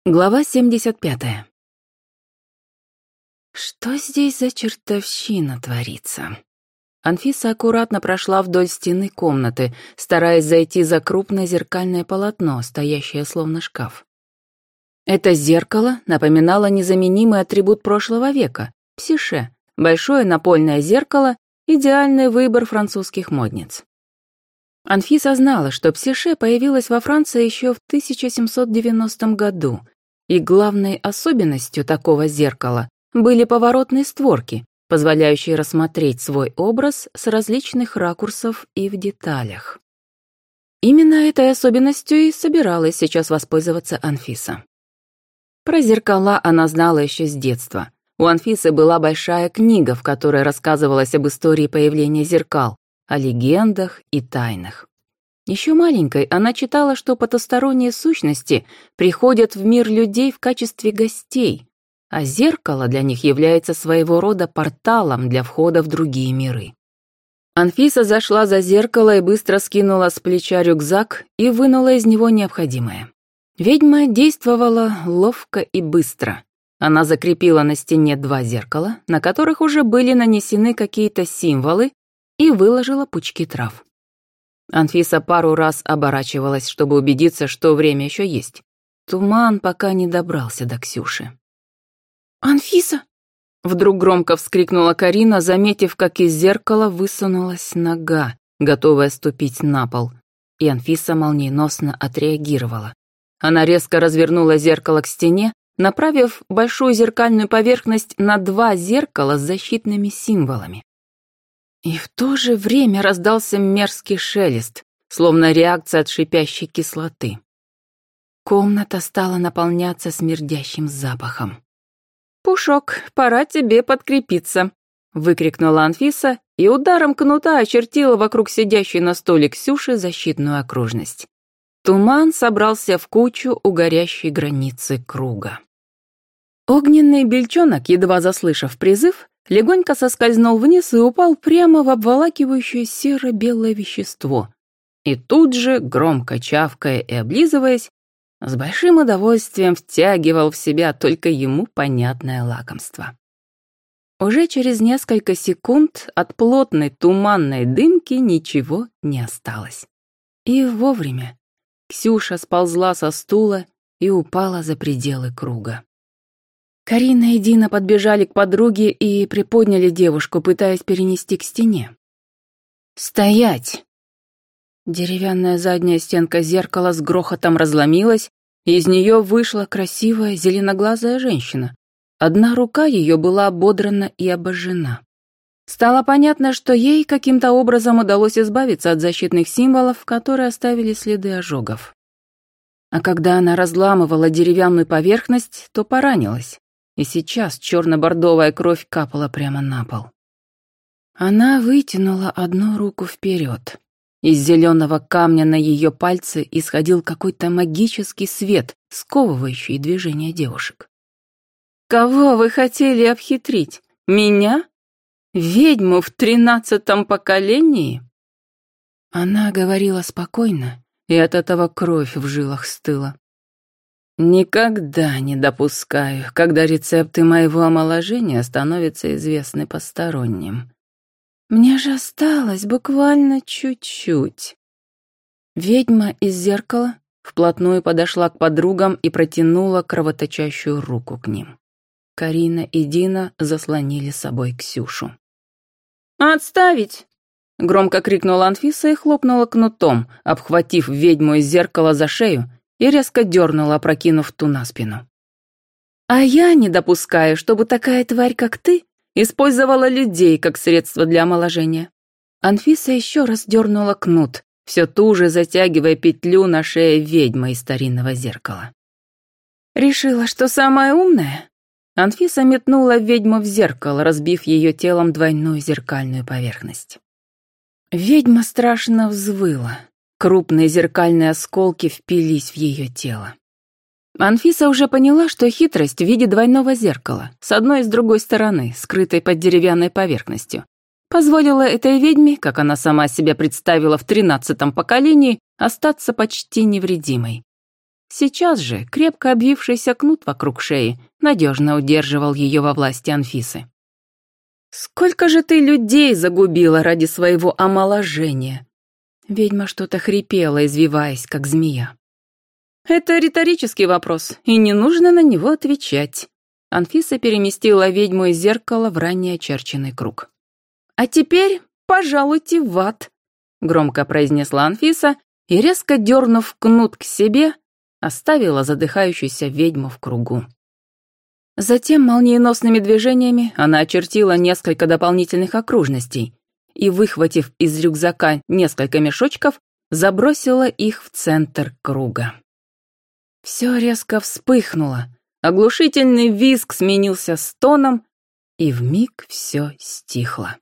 Глава 75. Что здесь за чертовщина творится? Анфиса аккуратно прошла вдоль стены комнаты, стараясь зайти за крупное зеркальное полотно, стоящее словно шкаф. Это зеркало напоминало незаменимый атрибут прошлого века — псише, большое напольное зеркало, идеальный выбор французских модниц. Анфиса знала, что псише появилась во Франции еще в 1790 году, и главной особенностью такого зеркала были поворотные створки, позволяющие рассмотреть свой образ с различных ракурсов и в деталях. Именно этой особенностью и собиралась сейчас воспользоваться Анфиса. Про зеркала она знала еще с детства. У Анфисы была большая книга, в которой рассказывалось об истории появления зеркал, о легендах и тайнах. Еще маленькой она читала, что потусторонние сущности приходят в мир людей в качестве гостей, а зеркало для них является своего рода порталом для входа в другие миры. Анфиса зашла за зеркало и быстро скинула с плеча рюкзак и вынула из него необходимое. Ведьма действовала ловко и быстро. Она закрепила на стене 2 зеркала, на которых уже были нанесены какие-то символы, и выложила пучки трав. Анфиса пару раз оборачивалась, чтобы убедиться, что время еще есть. Туман пока не добрался до Ксюши. «Анфиса!» — вдруг громко вскрикнула Карина, заметив, как из зеркала высунулась нога, готовая ступить на пол. И Анфиса молниеносно отреагировала. Она резко развернула зеркало к стене, направив большую зеркальную поверхность на 2 зеркала с защитными символами. И в то же время раздался мерзкий шелест, словно реакция от шипящей кислоты. Комната стала наполняться смердящим запахом. «Пушок, пора тебе подкрепиться», — выкрикнула Анфиса и ударом кнута очертила вокруг сидящей на столе Ксюши защитную окружность. Туман собрался в кучу у горящей границы круга. Огненный бельчонок, едва заслышав призыв, легонько соскользнул вниз и упал прямо в обволакивающее серо-белое вещество. И тут же, громко чавкая и облизываясь, с большим удовольствием втягивал в себя только ему понятное лакомство. Уже через несколько секунд от плотной туманной дымки ничего не осталось. И вовремя Ксюша сползла со стула и упала за пределы круга. Карина и Дина подбежали к подруге и приподняли девушку, пытаясь перенести к стене. «Стоять!» Деревянная задняя стенка зеркала с грохотом разломилась, и из нее вышла красивая зеленоглазая женщина. Одна рука ее была ободрана и обожжена. Стало понятно, что ей каким-то образом удалось избавиться от защитных символов, которые оставили следы ожогов. А когда она разламывала деревянную поверхность, то поранилась. И сейчас черно-бордовая кровь капала прямо на пол. Она вытянула одну руку вперед. Из зеленого камня на ее пальце исходил какой-то магический свет, сковывающий движения девушек. «Кого вы хотели обхитрить? Меня? Ведьму в 13-м поколении?» Она говорила спокойно, и от этого кровь в жилах стыла. «Никогда не допускаю, когда рецепты моего омоложения становятся известны посторонним. Мне же осталось буквально чуть-чуть». Ведьма из зеркала вплотную подошла к подругам и протянула кровоточащую руку к ним. Карина и Дина заслонили собой Ксюшу. «Отставить!» — громко крикнула Анфиса и хлопнула кнутом, обхватив ведьму из зеркала за шею, и резко дернула, опрокинув ту на спину. «А я не допускаю, чтобы такая тварь, как ты, использовала людей как средство для омоложения». Анфиса еще раз дернула кнут, все туже затягивая петлю на шее ведьмы из старинного зеркала. «Решила, что самая умная?» Анфиса метнула ведьму в зеркало, разбив ее телом двойную зеркальную поверхность. Ведьма страшно взвыла. Крупные зеркальные осколки впились в ее тело. Анфиса уже поняла, что хитрость в виде двойного зеркала, с одной и с другой стороны, скрытой под деревянной поверхностью, позволила этой ведьме, как она сама себя представила в 13-м поколении, остаться почти невредимой. Сейчас же крепко обвившийся кнут вокруг шеи надежно удерживал ее во власти Анфисы. «Сколько же ты людей загубила ради своего омоложения?» Ведьма что-то хрипела, извиваясь, как змея. «Это риторический вопрос, и не нужно на него отвечать». Анфиса переместила ведьму из зеркала в ранее очерченный круг. «А теперь пожалуйте в ад», — громко произнесла Анфиса и, резко дернув кнут к себе, оставила задыхающуюся ведьму в кругу. Затем молниеносными движениями она очертила несколько дополнительных окружностей и, выхватив из рюкзака несколько мешочков, забросила их в центр круга. Все резко вспыхнуло, оглушительный визг сменился стоном, и вмиг все стихло.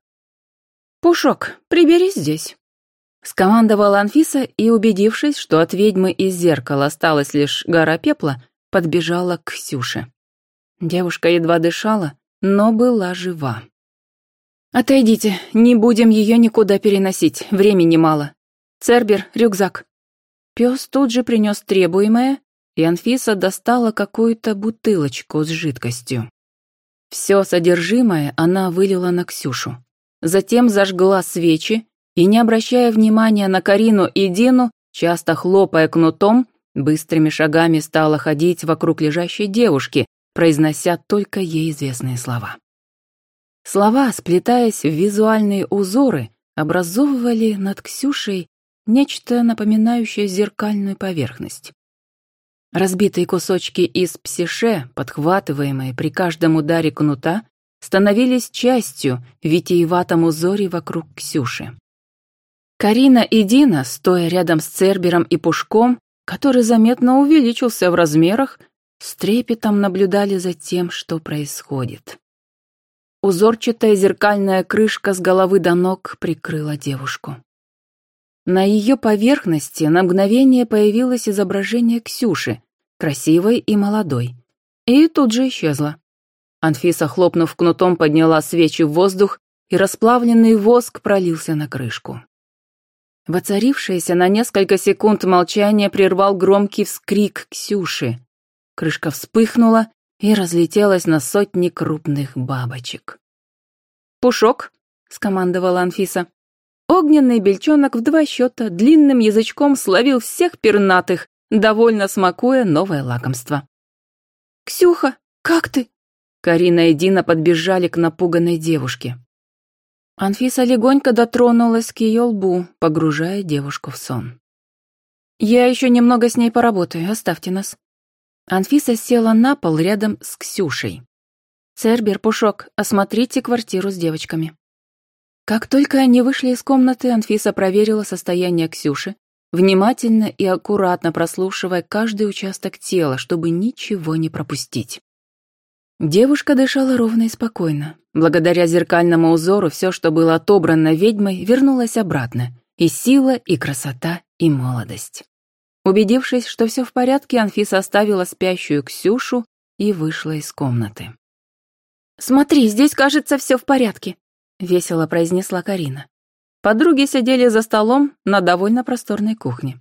«Пушок, приберись здесь», — скомандовала Анфиса и, убедившись, что от ведьмы из зеркала осталась лишь гора пепла, подбежала к Ксюше. Девушка едва дышала, но была жива. «Отойдите, не будем ее никуда переносить, времени мало. Цербер, рюкзак». Пес тут же принес требуемое, и Анфиса достала какую-то бутылочку с жидкостью. Все содержимое она вылила на Ксюшу. Затем зажгла свечи и, не обращая внимания на Карину и Дину, часто хлопая кнутом, быстрыми шагами стала ходить вокруг лежащей девушки, произнося только ей известные слова. Слова, сплетаясь в визуальные узоры, образовывали над Ксюшей нечто напоминающее зеркальную поверхность. Разбитые кусочки из псише, подхватываемые при каждом ударе кнута, становились частью в витиеватом узоре вокруг Ксюши. Карина и Дина, стоя рядом с Цербером и Пушком, который заметно увеличился в размерах, с трепетом наблюдали за тем, что происходит. Узорчатая зеркальная крышка с головы до ног прикрыла девушку. На ее поверхности на мгновение появилось изображение Ксюши, красивой и молодой, и тут же исчезло. Анфиса, хлопнув кнутом, подняла свечи в воздух, и расплавленный воск пролился на крышку. Воцарившееся на несколько секунд молчание прервал громкий вскрик Ксюши. Крышка вспыхнула и разлетелась на сотни крупных бабочек. «Пушок!» — скомандовала Анфиса. Огненный бельчонок в 2 счета длинным язычком словил всех пернатых, довольно смакуя новое лакомство. «Ксюха, как ты?» Карина и Дина подбежали к напуганной девушке. Анфиса легонько дотронулась к ее лбу, погружая девушку в сон. «Я еще немного с ней поработаю, оставьте нас». Анфиса села на пол рядом с Ксюшей. «Цербер, Пушок, осмотрите квартиру с девочками». Как только они вышли из комнаты, Анфиса проверила состояние Ксюши, внимательно и аккуратно прослушивая каждый участок тела, чтобы ничего не пропустить. Девушка дышала ровно и спокойно. Благодаря зеркальному узору все, что было отобрано ведьмой, вернулось обратно. И сила, и красота, и молодость. Убедившись, что все в порядке, Анфиса оставила спящую Ксюшу и вышла из комнаты. «Смотри, здесь, кажется, все в порядке», — весело произнесла Карина. Подруги сидели за столом на довольно просторной кухне.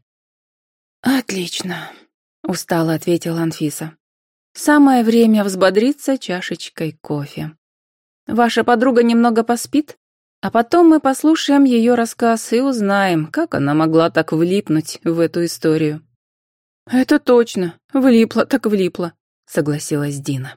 «Отлично», — устало ответила Анфиса. «Самое время взбодриться чашечкой кофе. Ваша подруга немного поспит, а потом мы послушаем ее рассказ и узнаем, как она могла так влипнуть в эту историю». «Это точно, влипла так влипла», — согласилась Дина.